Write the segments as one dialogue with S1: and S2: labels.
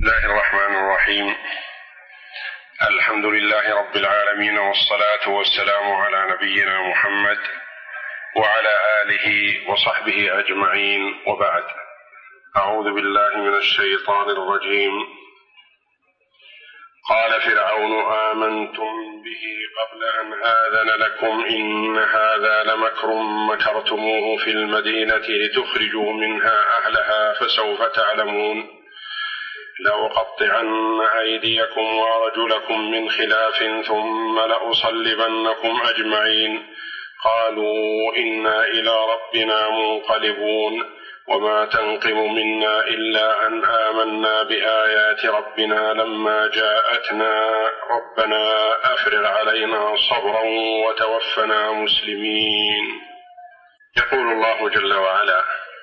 S1: الله الرحمن الرحيم. الحمد لله رب العالمين، والصلاة والسلام على نبينا محمد وعلى آله وصحبه أجمعين، وبعد. أعوذ بالله من الشيطان الرجيم. قال فرعون: آمنتم به قبل أن آذن لكم إن هذا لمكر مكرتموه في المدينة لتخرجوا منها أهلها فسوف تعلمون. لأقطعن أيديكم وأرجلكم من خلاف ثم لأصلبنكم أجمعين. قالوا إنا إلى ربنا منقلبون. وما تنقم منا إلا أن آمنا بآيات ربنا لما جاءتنا ربنا أفرغ علينا صبرا وتوفنا مسلمين. يقول الله جل وعلا: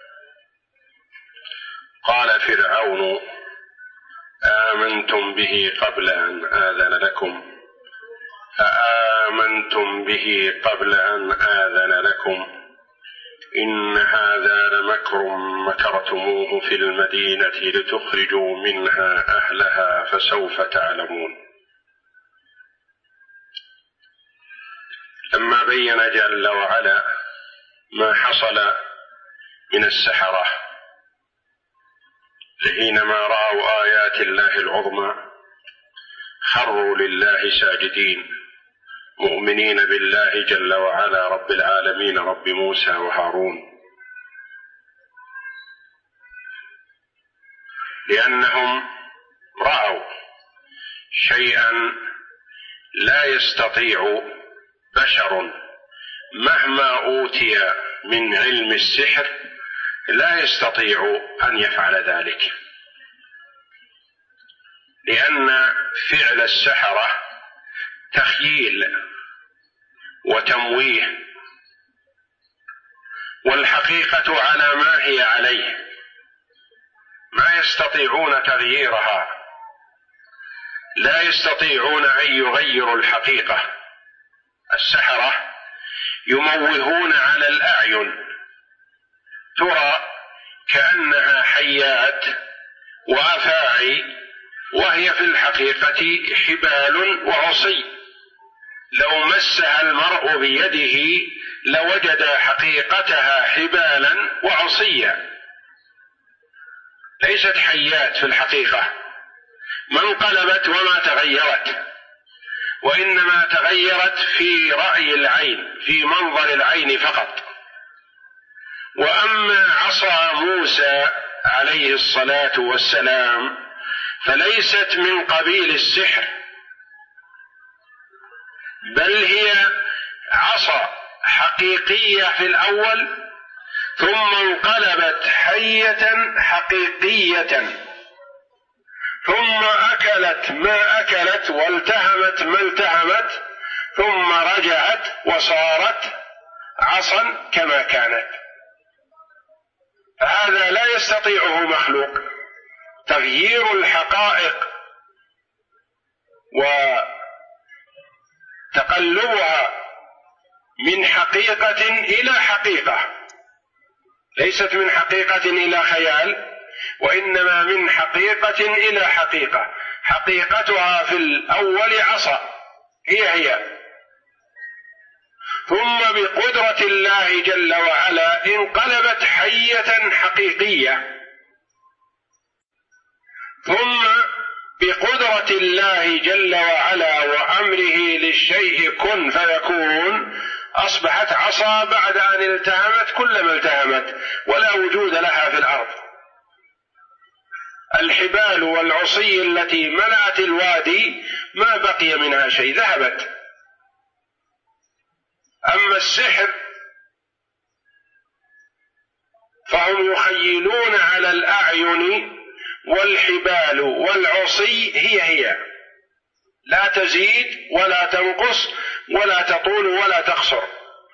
S1: قال فرعون: آمنتم به قبل أن آذن لكم أآمنتم به قبل أن آذن لكم إن هذا لمكر مكرتموه في المدينة لتخرجوا منها أهلها فسوف تعلمون. لما بين جل وعلا ما حصل من السحرة حينما رأوا آيات الله العظمى خروا لله ساجدين مؤمنين بالله جل وعلا رب العالمين رب موسى وهارون، لأنهم رأوا شيئا لا يستطيع بشر مهما أوتي من علم السحر لا يستطيع أن يفعل ذلك، لأن فعل السحرة تخييل وتمويه، والحقيقة على ما هي عليه، ما يستطيعون تغييرها، لا يستطيعون أن يغيروا الحقيقة. السحرة يموهون على الأعين، ترى كأنها حيات وأفاعي، وهي في الحقيقة حبال وعصي. لو مسها المرء بيده لوجد حقيقتها حبالا وعصيا، ليست حيات في الحقيقة، ما انقلبت وما تغيرت، وإنما تغيرت في رأي العين، في منظر العين فقط. وأما عصا موسى عليه الصلاة والسلام فليست من قبيل السحر، بل هي عصا حقيقية في الأول، ثم انقلبت حية حقيقية، ثم أكلت ما أكلت والتهمت ما التهمت، ثم رجعت وصارت عصا كما كانت. هذا لا يستطيعه مخلوق، تغيير الحقائق وتقلبها من حقيقة إلى حقيقة، ليست من حقيقة إلى خيال، وإنما من حقيقة إلى حقيقة. حقيقتها في الأول عصا هي، ثم بقدرة الله جل وعلا انقلبت حية حقيقية، ثم بقدرة الله جل وعلا وأمره للشيء كن فيكون أصبحت عصا بعد أن التهمت كل ما التهمت، ولا وجود لها في الأرض. الحبال والعصي التي ملأت الوادي ما بقي منها شيء، ذهبت. أما السحر فهم يخيلون على الأعين، والحبال والعصي هي، لا تزيد ولا تنقص ولا تطول ولا تقصر.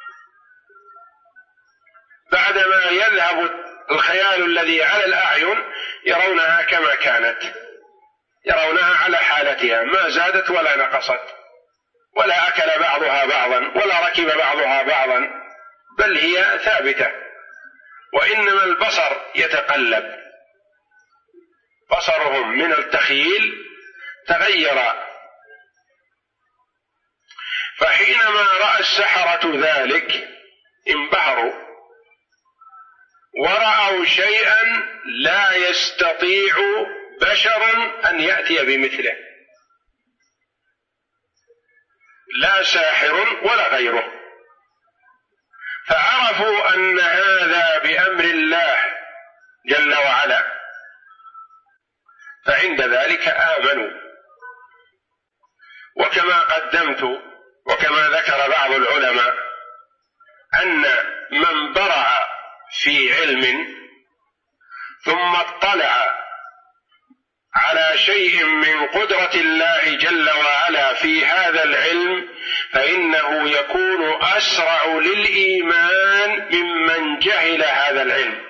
S1: بعدما يذهب الخيال الذي على الأعين يرونها كما كانت، يرونها على حالتها، ما زادت ولا نقصت، ولا أكل بعضها بعضا ولا ركب بعضها بعضا، بل هي ثابتة. وإنما البصر يتقلب، بصرهم من التخيل تغير. فحينما رأى السحرة ذلك انبهروا ورأوا شيئا لا يستطيع بشر أن يأتي بمثله، لا ساحر ولا غيره، فعرفوا أن هذا بأمر الله جل وعلا، فعند ذلك آمنوا. وكما قدمت وكما ذكر بعض العلماء أن من برع في علم ثم اطلع على شيء من قدرة الله جل وعلا في هذا العلم فإنه يكون أسرع للإيمان ممن جهل هذا العلم،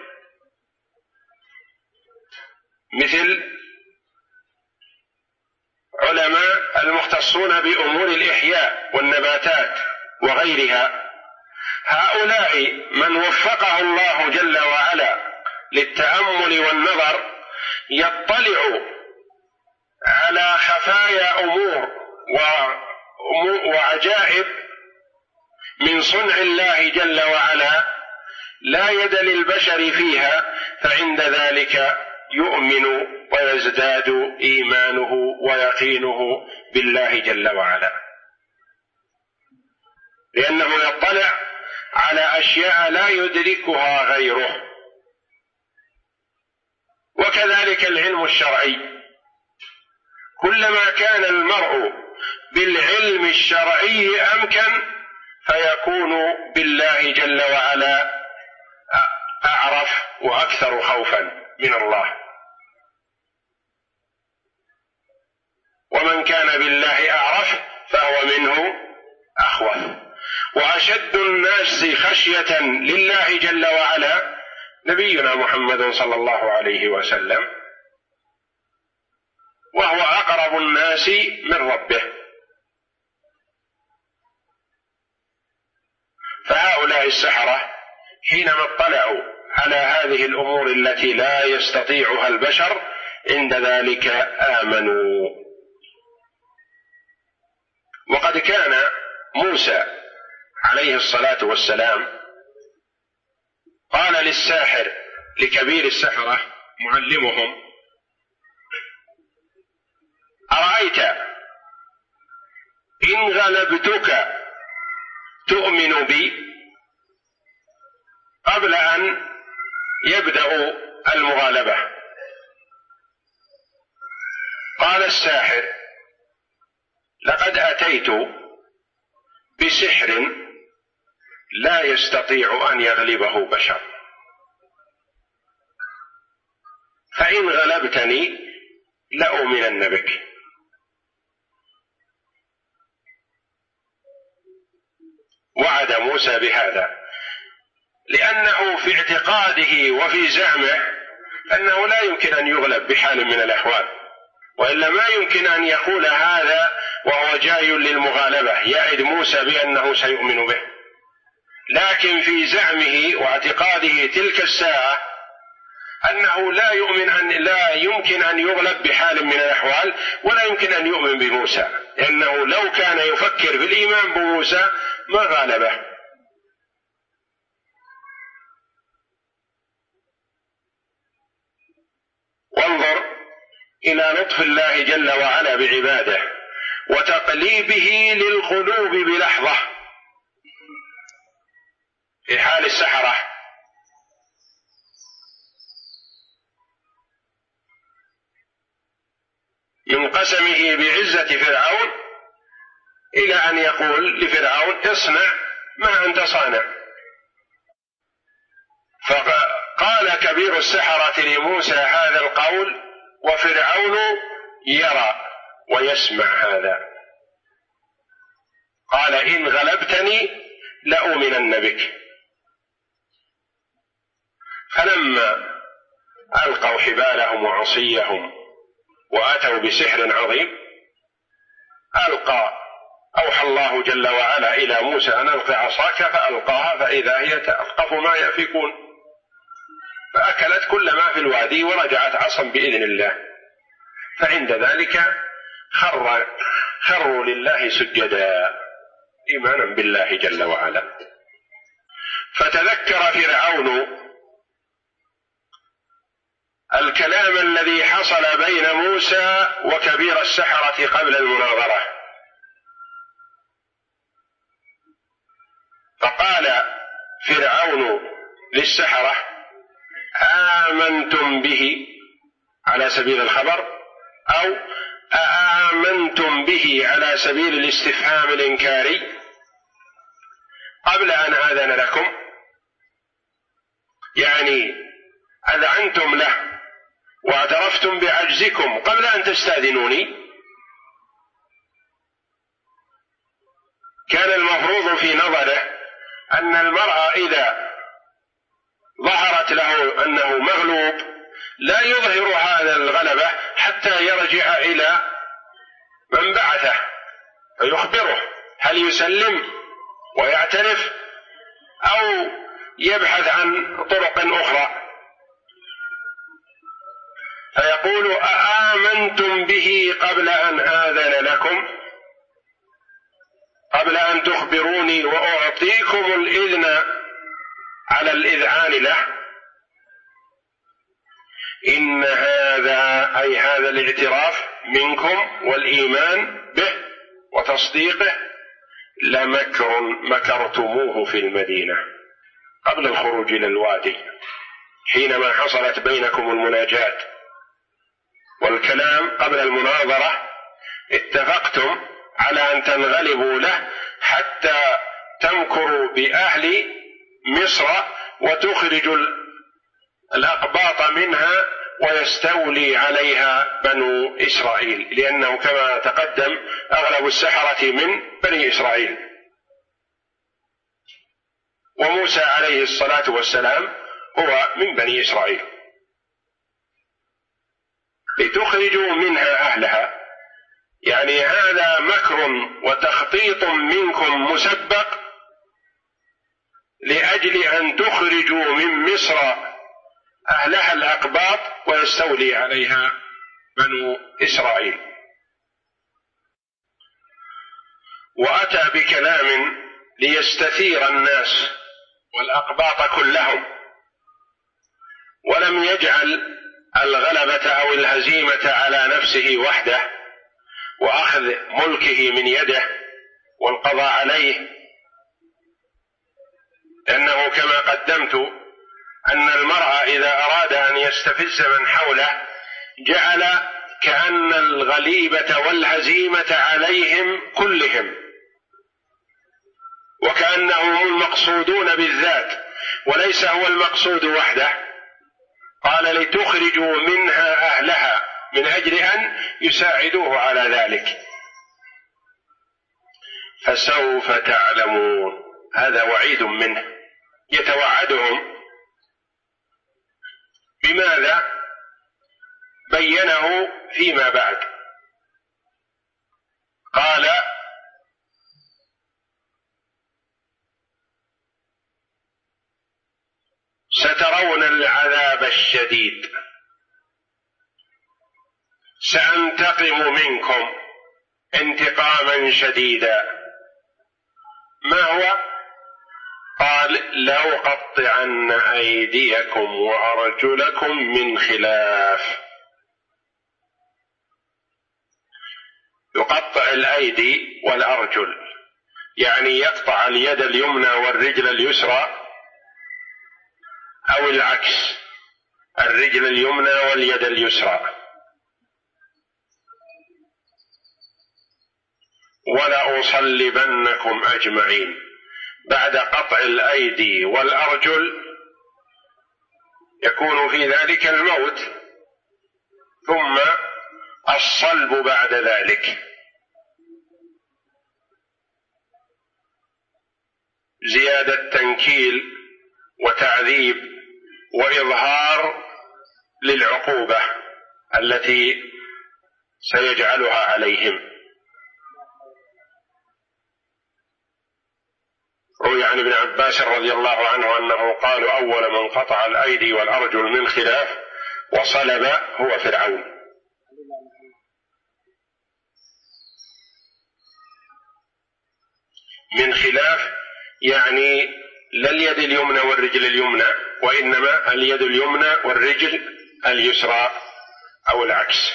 S1: مثل علماء المختصون بأمور الإحياء والنباتات وغيرها. هؤلاء من وفقه الله جل وعلا للتأمل والنظر يطلع على خفايا أمور وعجائب من صنع الله جل وعلا لا يد للبشر فيها، فعند ذلك يؤمن ويزداد إيمانه ويقينه بالله جل وعلا، لأنه يطلع على أشياء لا يدركها غيره. وكذلك العلم الشرعي، كلما كان المرء بالعلم الشرعي أمكن فيكون بالله جل وعلا أعرف وأكثر خوفا من الله. ومن كان بالله أعرف فهو منه أخوف. وأشد الناس خشية لله جل وعلا نبينا محمد صلى الله عليه وسلم، وهو أقرب الناس من ربه. فهؤلاء السحرة حينما اطلعوا على هذه الأمور التي لا يستطيعها البشر عند ذلك آمنوا. وقد كان موسى عليه الصلاة والسلام قال للساحر لكبير السحرة معلمهم: أرأيت إن غلبتك تؤمن بي؟ قبل أن يبدأ المغالبة قال الساحر: لقد أتيت بسحر لا يستطيع أن يغلبه بشر، فإن غلبتني لأؤمنن بك. وعد موسى بهذا لأنه في اعتقاده وفي زعمه أنه لا يمكن أن يغلب بحال من الأحوال، وإلا ما يمكن أن يقول هذا وهو جاي للمغالبة يعد موسى بأنه سيؤمن به. لكن في زعمه واعتقاده تلك الساعة أنه لا يمكن أن يغلب بحال من الأحوال، ولا يمكن أن يؤمن بموسى، لأنه لو كان يفكر بالإيمان بموسى ما غالبه. وانظر إلى لطف الله جل وعلا بعباده وتقليبه للقلوب بلحظة في حال السحرة. من قسمه بعزة فرعون إلى أن يقول لفرعون: اصنع ما أنت صانع. فقال كبير السحرة لموسى هذا القول وفرعون يرى ويسمع هذا. قال: إن غلبتني لأؤمنن بك. فلما ألقوا حبالهم وعصيهم وأتوا بسحر عظيم أوحى الله جل وعلا إلى موسى أن ألق عصاك، فألقاها فإذا هي تلقف ما يأفكون، فأكلت كل ما في الوادي ورجعت عصا بإذن الله. فعند ذلك خروا لله سجدا إيمانا بالله جل وعلا. فتذكر فرعون الكلام الذي حصل بين موسى وكبير السحرة قبل المناظرة، فقال فرعون للسحرة: آمنتم به على سبيل الخبر، أو آمنتم به على سبيل الاستفهام الإنكاري قبل أن آذن لكم، يعني أذعنتم له واعترفتم بعجزكم قبل أن تستأذنوني. كان المفروض في نظره أن المرء إذا ظهرت له أنه مغلوب لا يظهر هذا الغلبة حتى يرجع إلى من بعثه فيخبره هل يسلم ويعترف أو يبحث عن طرق أخرى، فيقول: أآمنتم به قبل أن آذن لكم، قبل أن تخبروني وأعطيكم الإذن على الإذعان له. إن هذا أي هذا الاعتراف منكم والإيمان به وتصديقه لمكر مكرتموه في المدينة قبل الخروج إلى الوادي، حينما حصلت بينكم المناجاة والكلام قبل المناظرة اتفقتم على أن تنغلبوا له حتى تمكروا بأهل مصر وتخرجوا الأقباط منها ويستولي عليها بنو إسرائيل، لأنه كما تقدم أغلب السحرة من بني إسرائيل، وموسى عليه الصلاة والسلام هو من بني إسرائيل، لتخرجوا منها أهلها. يعني هذا مكر وتخطيط منكم مسبق لأجل أن تخرجوا من مصر أهلها الأقباط ويستولي عليها بنو إسرائيل. وأتى بكلام ليستثير الناس والأقباط كلهم، ولم يجعل الغلبة أو الهزيمة على نفسه وحده وأخذ ملكه من يده والقضاء عليه، لأنه كما قدمت أن المرء إذا أراد أن يستفز من حوله جعل كأن الغليبة والهزيمة عليهم كلهم، وكأنهم المقصودون بالذات وليس هو المقصود وحده. قال: لتخرجوا منها أهلها، من أجل أن يساعدوه على ذلك. فسوف تعلمون، هذا وعيد منه يتوعدهم. بماذا؟ بينه فيما بعد. قال: سترون العذاب الشديد، سأنتقم منكم انتقاما شديدا. ما هو؟ قال: لأقطعن أيديكم وأرجلكم من خلاف. يقطع الأيدي والأرجل، يعني يقطع اليد اليمنى والرجل اليسرى، أو العكس، الرجل اليمنى واليد اليسرى. ولأصلبنكم أجمعين. بعد قطع الأيدي والأرجل يكون في ذلك الموت، ثم الصلب بعد ذلك، زيادة تنكيل وتعذيب وإظهار للعقوبة التي سيجعلها عليهم. روي عن ابن عباس رضي الله عنه أنه قال: أول من قطع الأيدي والأرجل من خلاف وصلب هو فرعون. من خلاف يعني لا اليد اليمنى والرجل اليمنى، وإنما اليد اليمنى والرجل اليسرى أو العكس.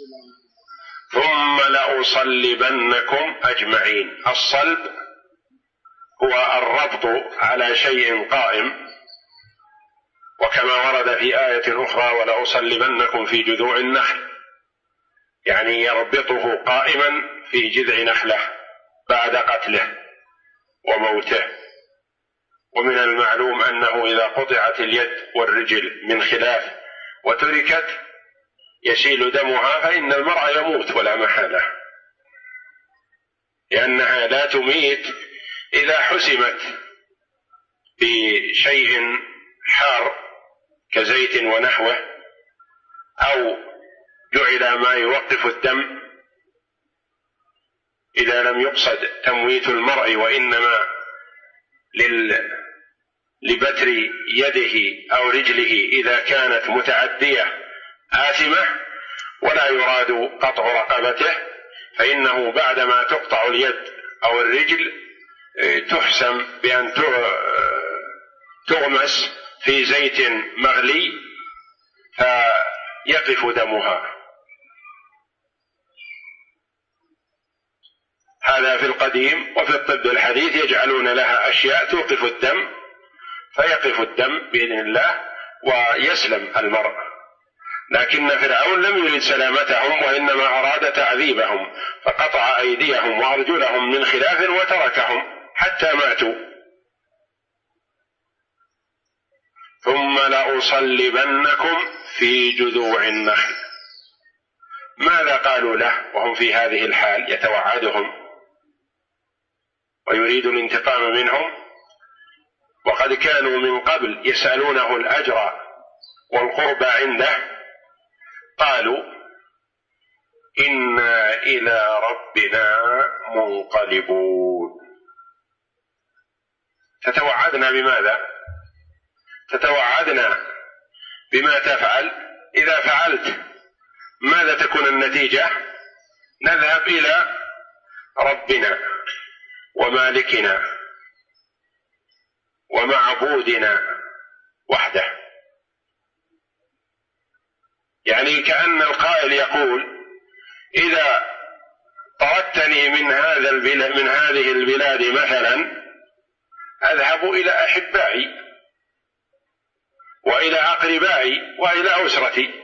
S1: ثم لأصلبنكم أجمعين. الصلب هو الربط على شيء قائم، وكما ورد في آية أخرى ولأصلبنكم في جذوع النخل، يعني يربطه قائما في جذع نخلة بعد قتله وموته. ومن المعلوم أنه إذا قطعت اليد والرجل من خلاف وتركت يسيل دمها فإن المرء يموت ولا محالة، لأنها لا تميت إذا حسمت بشيء حار كزيت ونحوه، أو جعل ما يوقف الدم إذا لم يقصد تمويت المرء وإنما لبتر يده أو رجله إذا كانت متعدية آثمة ولا يراد قطع رقبته، فإنه بعدما تقطع اليد أو الرجل تحسم بأن تغمس في زيت مغلي فيقف دمها. هذا في القديم. وفي الطب الحديث يجعلون لها أشياء توقف الدم، فيقف الدم بإذن الله ويسلم المرء. لكن فرعون لم يرد سلامتهم وإنما أراد تعذيبهم، فقطع أيديهم وأرجلهم من خلاف وتركهم حتى ماتوا. ثم لأصلبنكم في جذوع النخل. ماذا قالوا له وهم في هذه الحال؟ يتوعدهم ويريد الانتقام منهم، وقد كانوا من قبل يسألونه الأجر والقرب عنده. قالوا إنا إلى ربنا منقلبون. تتوعدنا بماذا؟ تتوعدنا بما تفعل. إذا فعلت ماذا تكون النتيجة؟ نذهب إلى ربنا ومالكنا ومعبودنا وحده. يعني كأن القائل يقول إذا طردتني من هذه البلاد مثلا أذهب إلى أحبائي وإلى أقربائي وإلى أسرتي.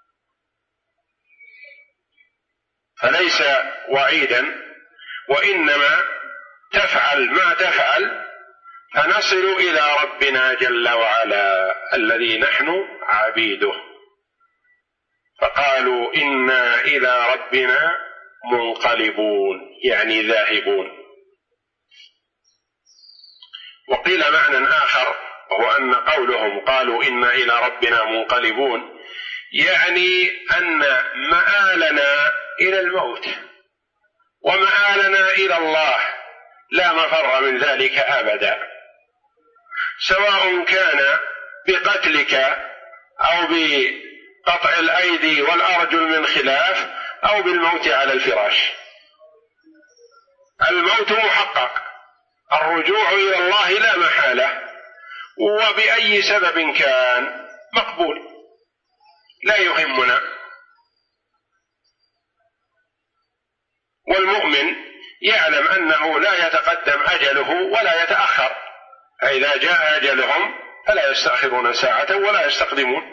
S1: فليس وعيدا، وإنما تفعل ما تفعل فنصل إلى ربنا جل وعلا الذي نحن عبيده. فقالوا إنا إلى ربنا منقلبون، يعني ذاهبون. وقيل معنى آخر وهو أن قولهم قالوا إنا إلى ربنا منقلبون يعني أن مآلنا إلى الموت ومآلنا إلى الله لا مفر من ذلك أبدا، سواء كان بقتلك أو بقطع الأيدي والأرجل من خلاف أو بالموت على الفراش. الموت محقق، الرجوع إلى الله لا محالة، وبأي سبب كان مقبول لا يهمنا. والمؤمن يعلم أنه لا يتقدم أجله ولا يتأخر، فإذا جاء أجلهم فلا يستأخرون ساعة ولا يستقدمون.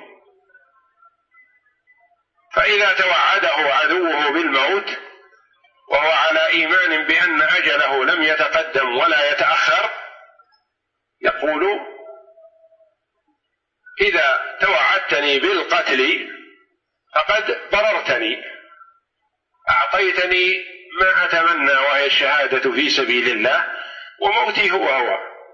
S1: فإذا توعده عدوه بالموت وهو على إيمان بأن أجله لم يتقدم ولا يتأخر يقول إذا توعدتني بالقتل فقد ضررتني، أعطيتني ما أتمنى وهي الشهادة في سبيل الله، وموتي هو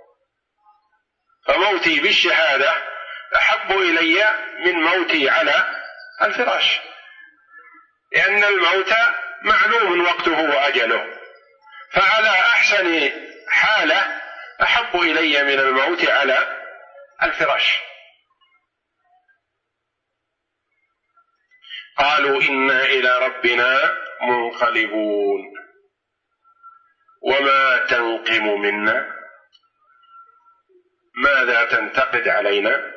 S1: فموتي بالشهادة أحب إلي من موتي على الفراش، لأن الموت معلوم وقته وأجله، فعلى أحسن حالة أحب إلي من الموت على الفراش. قالوا إنا إلى ربنا منقلبون. وما تنقم منا، ماذا تنتقد علينا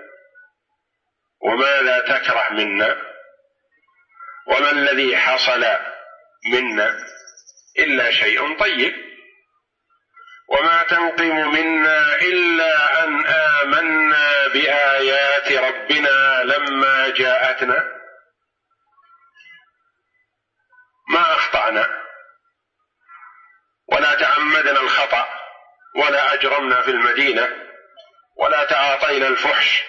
S1: وماذا تكره منا، وما الذي حصل منا إلا شيء طيب، وما تنقم منا إلا أن آمنا بآيات ربنا لما جاءتنا، ما أخطأنا ولا تعمدنا الخطأ ولا أجرمنا في المدينة ولا تعاطينا الفحش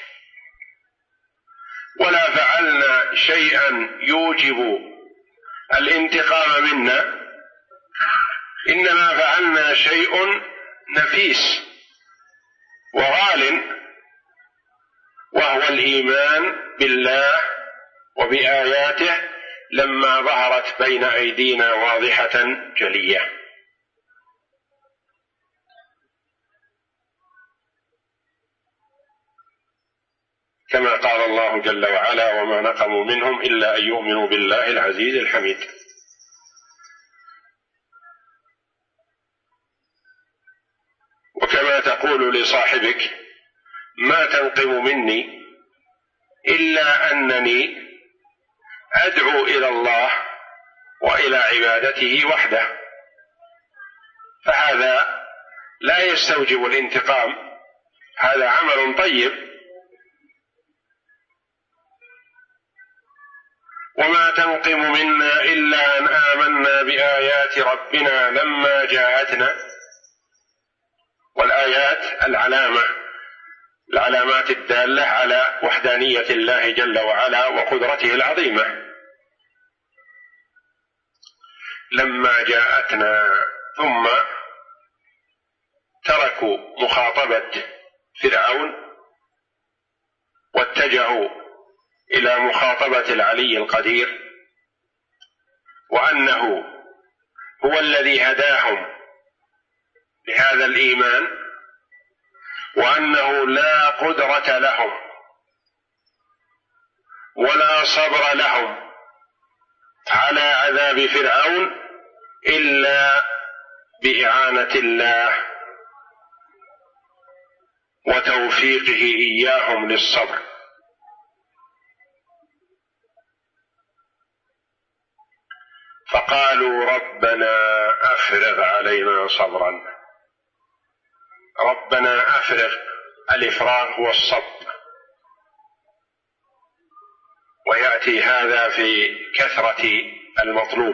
S1: ولا فعلنا شيئا يوجب الانتقام منا، إنما فعلنا شيء نفيس وغال، وهو الإيمان بالله وبآياته لما ظهرت بين أيدينا واضحة جلية. كما قال الله جل وعلا: وما نقموا منهم إلا أن يؤمنوا بالله العزيز الحميد. وكما تقول لصاحبك: ما تنقم مني إلا أنني أدعو إلى الله وإلى عبادته وحده، فهذا لا يستوجب الانتقام، هذا عمل طيب. وما تنقم منا إلا أن آمنا بآيات ربنا لما جاءتنا. والآيات العلامات الدالة على وحدانية الله جل وعلا وقدرته العظيمة. لما جاءتنا، ثم تركوا مخاطبة فرعون واتجهوا إلى مخاطبة العلي القدير، وأنه هو الذي هداهم لهذا الإيمان، وأنه لا قدرة لهم ولا صبر لهم على عذاب فرعون إلا بإعانة الله وتوفيقه إياهم للصبر. فقالوا: ربنا أفرغ علينا صبرا. ربنا أفرغ، الإفراغ هو الصب، ويأتي هذا في كثرة المطلوب.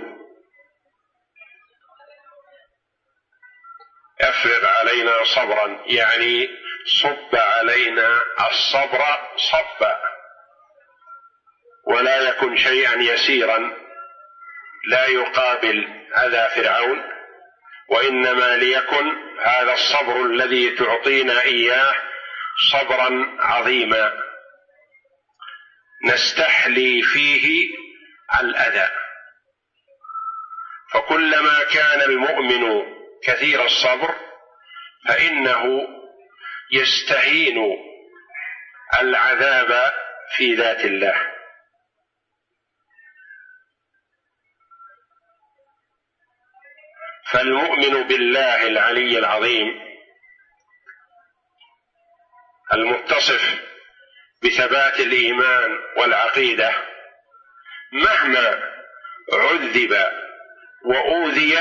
S1: أفرغ علينا صبرا يعني صب علينا الصبر صبا، ولا يكن شيئا يسيرا لا يقابل أذى فرعون، وإنما ليكن هذا الصبر الذي تعطينا إياه صبرا عظيما نستحلي فيه الأذى. فكلما كان المؤمن كثير الصبر فإنه يستهين العذاب في ذات الله. فالمؤمن بالله العلي العظيم المتصف بثبات الإيمان والعقيدة مهما عذب وأوذي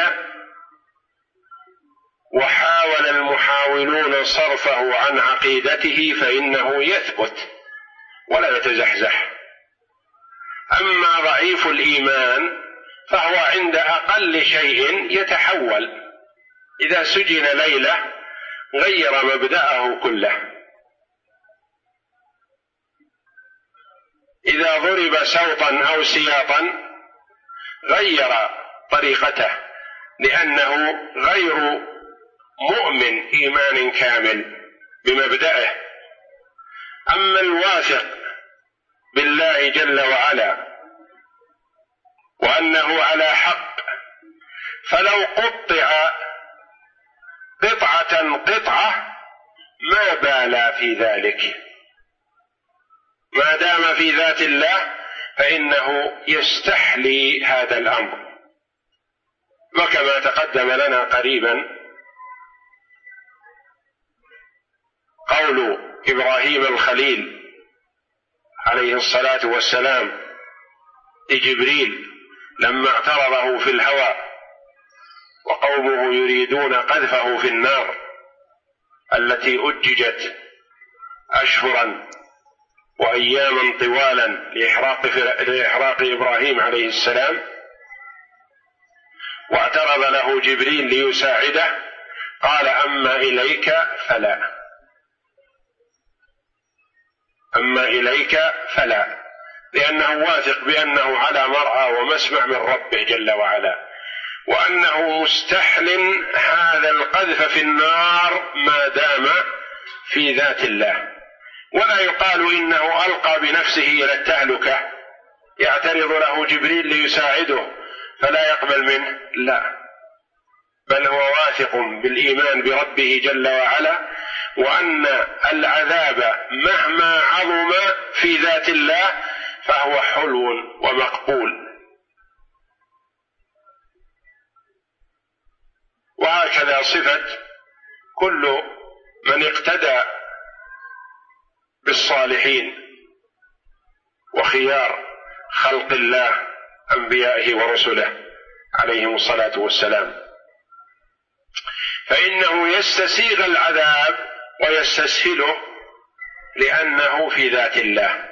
S1: وحاول المحاولون صرفه عن عقيدته فإنه يثبت ولا يتزحزح. أما ضعيف الإيمان فهو عند أقل شيء يتحول، إذا سجن ليلة غير مبدأه كله، إذا ضرب سوطا أو سياطا غير طريقته، لأنه غير مؤمن إيمان كامل بمبدأه. أما الواثق بالله جل وعلا وأنه على حق فلو قطع قطعة ما بال في ذلك، ما دام في ذات الله فإنه يستحلي هذا الأمر. وكما تقدم لنا قريبا قول إبراهيم الخليل عليه الصلاة والسلام لجبريل لما اعترضه في الهوى وقومه يريدون قذفه في النار التي أججت أشهرا وأياما طوالا لإحراق إبراهيم عليه السلام، واعترض له جبريل ليساعده، قال: أما إليك فلا، أما إليك فلا، لأنه واثق بأنه على مرأى ومسمع من ربه جل وعلا، وأنه مستحل هذا القذف في النار ما دام في ذات الله. ولا يقال إنه ألقى بنفسه إلى التهلكة يعترض له جبريل ليساعده فلا يقبل منه، لا، بل هو واثق بالإيمان بربه جل وعلا، وأن العذاب مهما عظم في ذات الله فهو حلو ومقبول. وهكذا صفة كل من اقتدى بالصالحين وخيار خلق الله أنبيائه ورسله عليهم الصلاة والسلام، فإنه يستسيغ العذاب ويستسهله لأنه في ذات الله.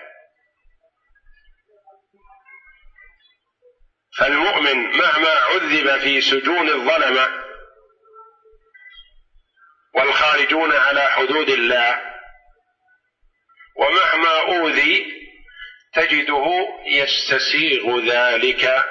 S1: فالمؤمن مهما عذب في سجون الظلمة والخارجون على حدود الله، ومهما أوذي تجده يستسيغ ذلك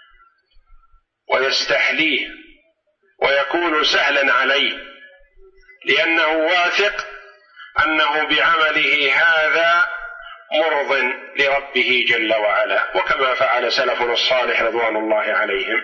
S1: ويستحليه ويكون سهلا عليه، لأنه واثق أنه بعمله هذا مرض لربه جل وعلا، وكما فعل سلفنا الصالح رضوان الله عليهم.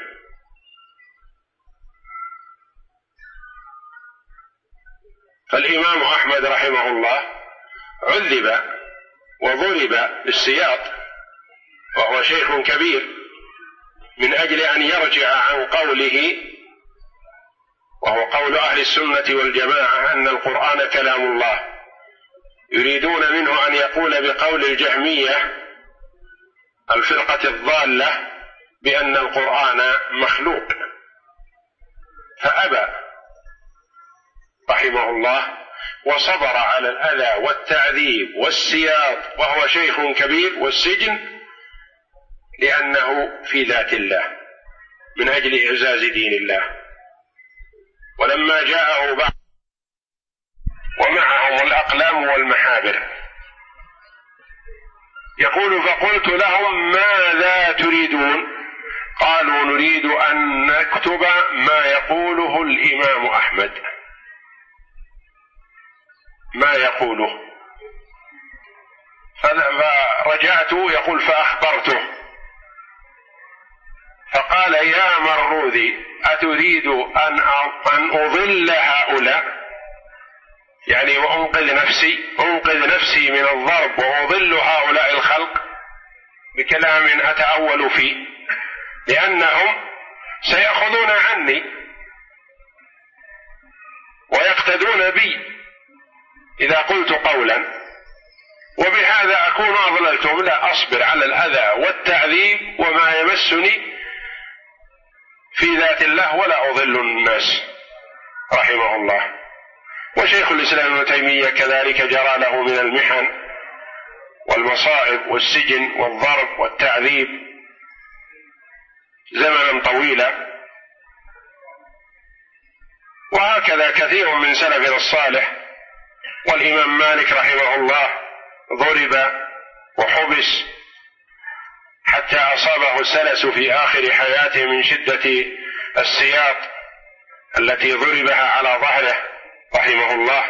S1: فالإمام أحمد رحمه الله عذب وضرب بالسياط وهو شيخ كبير من أجل أن يرجع عن قوله، وهو قول أهل السنة والجماعة، أن القرآن كلام الله، يريدون منه أن يقول بقول الجهمية الفرقة الضالة بأن القرآن مخلوق، فأبى رحمه الله وصبر على الأذى والتعذيب والسياط وهو شيخ كبير والسجن، لأنه في ذات الله من أجل إعزاز دين الله. ولما جاءه بعض ومعهم الأقلام والمحابر يقول: فقلت لهم: ماذا تريدون؟ قالوا: نريد أن نكتب ما يقوله الإمام أحمد، ما يقوله. فرجعت يقول فأخبرته، فقال: يا مروذي، أتريد أن أضل هؤلاء؟ يعني وأنقذ نفسي من الضرب وأضل هؤلاء الخلق بكلام أتأول فيه، لأنهم سيأخذون عني ويقتدون بي إذا قلت قولا، وبهذا أكون أضللتهم. لا، أصبر على الأذى والتعذيب وما يمسني في ذات الله ولا أضل الناس رحمه الله. وشيخ الإسلام ابن تيمية كذلك جرى له من المحن والمصائب والسجن والضرب والتعذيب زمنا طويلا، وهكذا كثير من سلفنا الصالح. والإمام مالك رحمه الله ضرب وحبس حتى أصابه السلس في آخر حياته من شدة السياط التي ضربها على ظهره رحمه الله.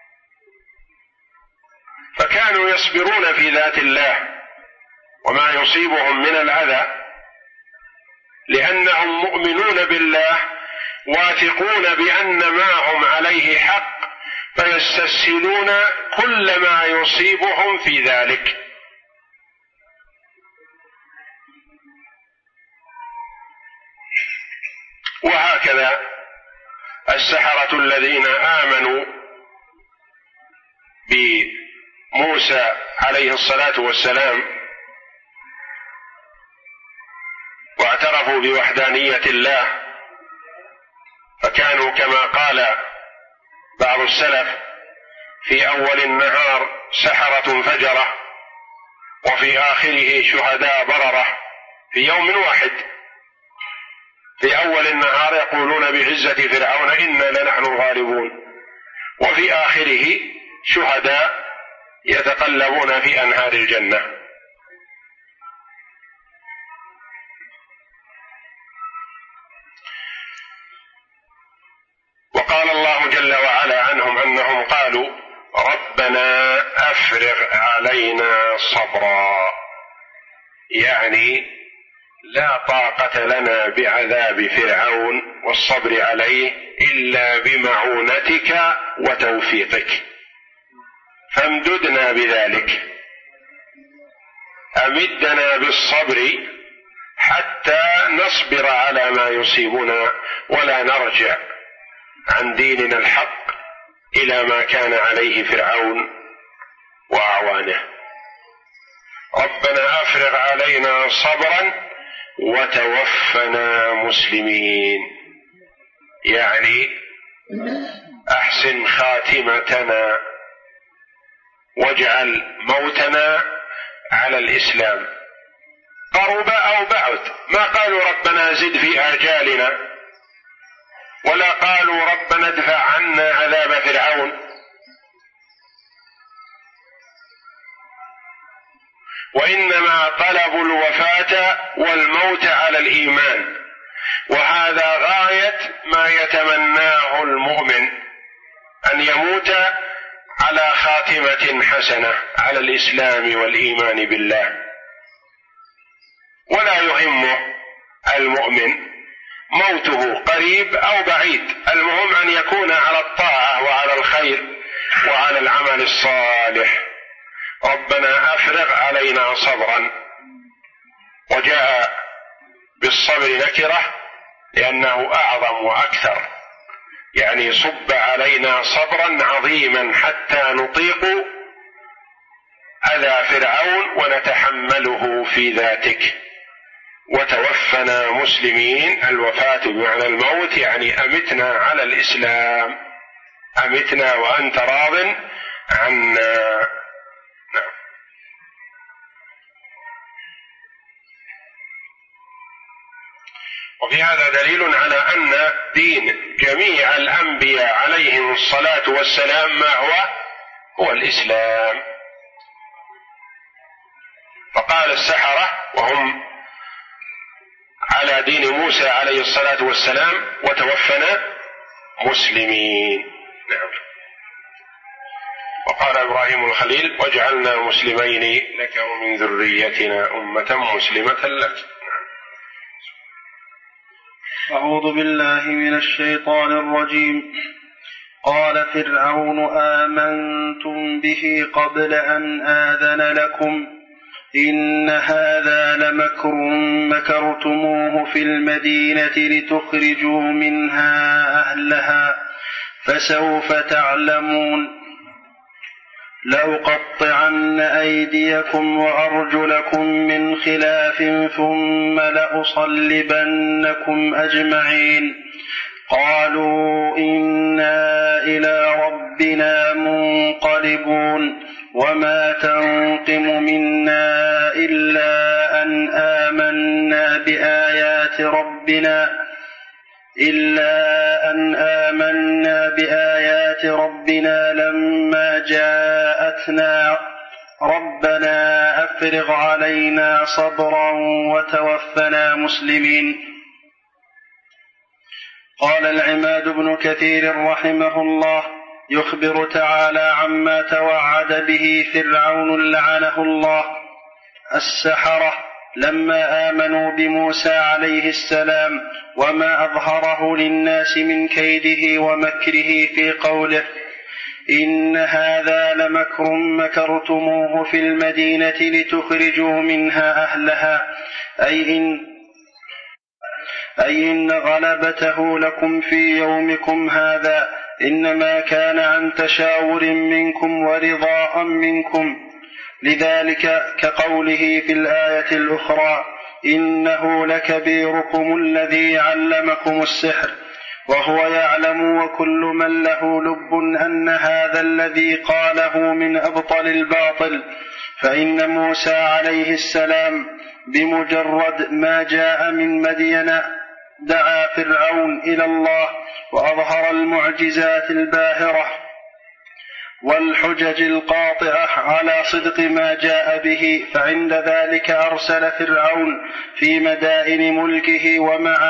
S1: فكانوا يصبرون في ذات الله وما يصيبهم من الأذى، لأنهم مؤمنون بالله واثقون بأن ما هم عليه حق، فيستسهلون كل ما يصيبهم في ذلك. وهكذا السحرة الذين آمنوا بموسى عليه الصلاة والسلام واعترفوا بوحدانية الله، فكانوا كما قال بعض السلف: في أول النهار سحرة فجرة، وفي آخره شهداء بررة، في يوم واحد. في أول النهار يقولون بعزة فرعون إنا لنحن الغالبون، وفي آخره شهداء يتقلبون في أنهار الجنة. وقال الله جل وعلا عنهم أنهم قالوا: ربنا أفرغ علينا صبرا، يعني لا طاقة لنا بعذاب فرعون والصبر عليه إلا بمعونتك وتوفيقك، فامددنا بذلك، أمدنا بالصبر حتى نصبر على ما يصيبنا ولا نرجع عن ديننا الحق إلى ما كان عليه فرعون وأعوانه. ربنا أفرغ علينا صبرا وتوفنا مسلمين، يعني أحسن خاتمتنا واجعل موتنا على الإسلام، قرب أو بعد. ما قالوا ربنا زد في آجالنا، ولا قالوا ربنا ادفع عنا عذاب فرعون، وإنما طلبوا الوفاة والموت على الإيمان، وهذا غاية ما يتمناه المؤمن، أن يموت على خاتمة حسنة على الإسلام والإيمان بالله. ولا يهم المؤمن موته قريب أو بعيد، المهم أن يكون على الطاعة وعلى الخير وعلى العمل الصالح. ربنا أفرغ علينا صبرا، وجاء بالصبر نكرة لأنه أعظم وأكثر، يعني صب علينا صبرا عظيما حتى نطيق أذى فرعون ونتحمله في ذاتك. وتوفنا مسلمين، الوفاة بمعنى الموت، يعني أمتنا على الإسلام، أمتنا وأنت راض عنا. نعم. وفي هذا دليل على أن دين جميع الأنبياء عليهم الصلاة والسلام ما هو الإسلام. فقال السحرة وهم على دين موسى عليه الصلاة والسلام: وتوفنا مسلمين. نعم. وقال إبراهيم الخليل: واجعلنا مسلمين لك ومن ذريتنا أمة مسلمة لك.
S2: أعوذ بالله من الشيطان الرجيم. قال فرعون: آمنتم به قبل أن آذن لكم إن هذا لمكر مكرتموه في المدينة لتخرجوا منها أهلها فسوف تعلمون. لأقطعن أيديكم وأرجلكم من خلاف ثم لأصلبنكم أجمعين. قالوا إنا إلى ربنا منقلبون. وما تنقم منا إلا أن آمنا بآيات ربنا لما جاءتنا. ربنا أفرغ علينا صبرا وتوفنا مسلمين. قال العماد بن كثير رحمه الله: يخبر تعالى عما توعد به فرعون لعنه الله السحرة لما آمنوا بموسى عليه السلام، وما أظهره للناس من كيده ومكره في قوله: إن هذا لمكر مكرتموه في المدينة أي إن غلبته لكم في يومكم هذا إنما كان عن تشاور منكم ورضاء منكم، لذلك كقوله في الآية الأخرى: إنه لكبيركم الذي علمكم السحر، وهو يعلم وكل من له لب أن هذا الذي قاله من أبطل الباطل. فإن موسى عليه السلام بمجرد ما جاء من مدين دعا فرعون إلى الله وأظهر المعجزات الباهرة والحجج القاطعة على صدق ما جاء به، فعند ذلك أرسل فرعون في مدائن ملكه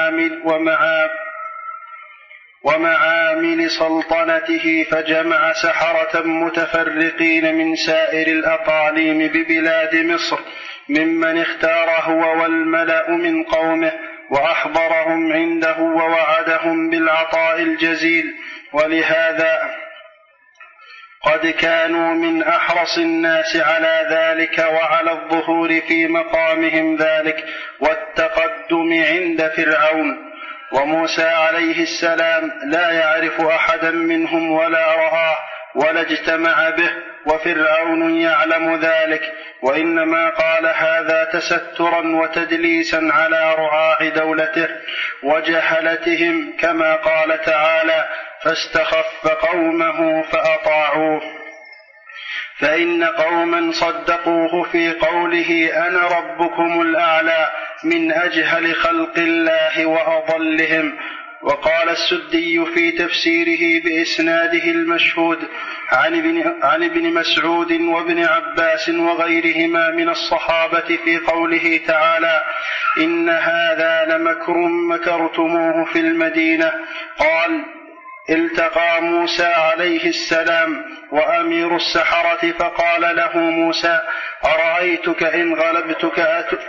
S2: ومعامل سلطنته، فجمع سحرة متفرقين من سائر الأقاليم ببلاد مصر ممن اختار هو والملأ من قومه، وأحضرهم عنده ووعدهم بالعطاء الجزيل. ولهذا قد كانوا من أحرص الناس على ذلك وعلى الظهور في مقامهم ذلك والتقدم عند فرعون. وموسى عليه السلام لا يعرف أحدا منهم ولا رآه ولا اجتمع به، وفرعون يعلم ذلك، وإنما قال هذا تسترا وتدليسا على رعاع دولته وجهلتهم، كما قال تعالى: فاستخف قومه فأطاعوه. فإن قوما صدقوه في قوله أنا ربكم الأعلى من أجهل خلق الله وأضلهم. وقال السدي في تفسيره بإسناده المشهود عن ابن مسعود وابن عباس وغيرهما من الصحابة في قوله تعالى: إن هذا لمكر مكرتموه في المدينة. قال: التقى موسى عليه السلام وأمير السحرة فقال له موسى: أرأيتك إن غلبتك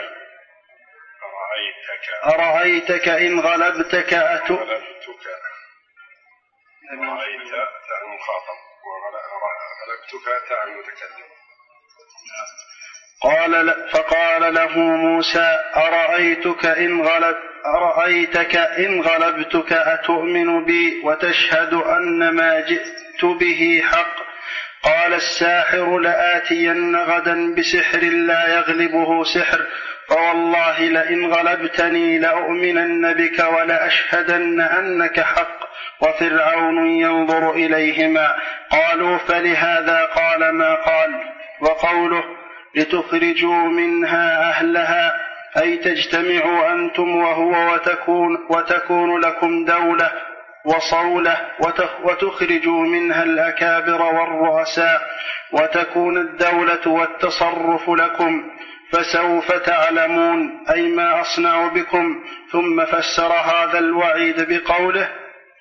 S2: فقال له موسى: أرأيتك إن غلبتك أتؤمن بي وتشهد أن ما جئت به حق؟ قال الساحر: لآتين غدا بسحر لا يغلبه سحر، فوالله لئن غلبتني لأؤمنن بك ولأشهدن أنك حق. وفرعون ينظر إليهما. قالوا: فلهذا قال ما قال. وقوله: لتخرجوا منها أهلها، أي تجتمعوا أنتم وهو وتكون لكم دولة وصولة، وتخرجوا منها الأكابر والرؤساء، وتكون الدولة والتصرف لكم، فسوف تعلمون أي ما أصنع بكم. ثم فسر هذا الوعيد بقوله: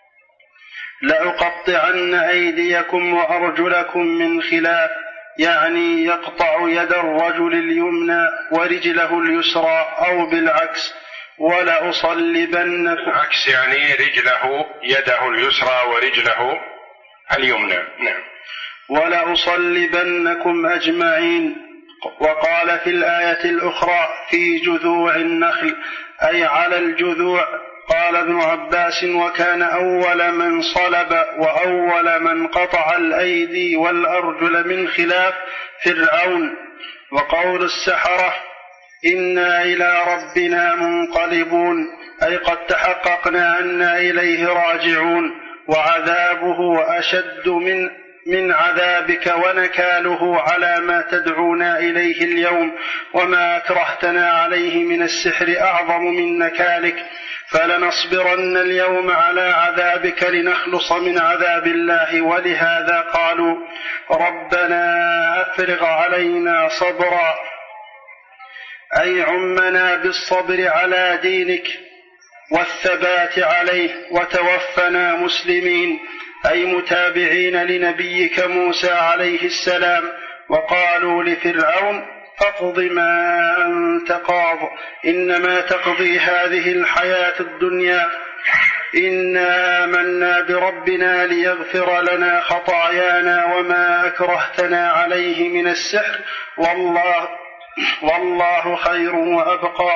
S2: لأقطعن أيديكم وأرجلكم من خلاف، يعني يقطع يد الرجل اليمنى ورجله اليسرى، أو بالعكس. ولأصلبنكم،
S1: عكس يعني رجله يده اليسرى ورجله اليمنى. نعم.
S2: ولأصلبنكم أجمعين. وقال في الآية الأخرى: في جذوع النخل، أي على الجذوع. قال ابن عباس: وكان أول من صلب وأول من قطع الأيدي والأرجل من خلاف فرعون. وقول السحرة: إنا إلى ربنا منقلبون، أي قد تحققنا أنا إليه راجعون، وعذابه أشد من عذابك ونكاله على ما تدعونا إليه اليوم، وما أكرهتنا عليه من السحر أعظم من نكالك، فلنصبرن اليوم على عذابك لنخلص من عذاب الله. ولهذا قالوا: ربنا أفرغ علينا صبرا، أي عمنا بالصبر على دينك والثبات عليه، وتوفنا مسلمين، أي متابعين لنبيك موسى عليه السلام. وقالوا لفرعون: فاقض ما أنت قاض، إنما تقضي هذه الحياة الدنيا، إنا آمنا بربنا ليغفر لنا خطايانا وما أكرهتنا عليه من السحر، والله خير وأبقى.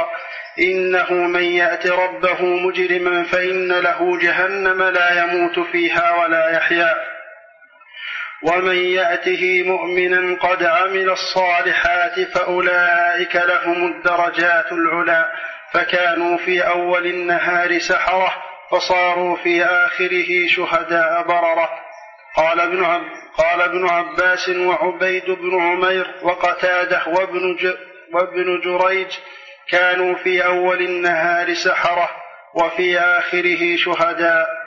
S2: إنه من يأت ربه مجرما فإن له جهنم لا يموت فيها ولا يحيا، ومن يأته مؤمنا قد عمل الصالحات فأولئك لهم الدرجات العلى، فكانوا في أول النهار سحرة فصاروا في آخره شهداء بررة. قال ابن عباس وعبيد بن عمير وقتاده وابن جريج كانوا في أول النهار سحرة وفي آخره شهداء.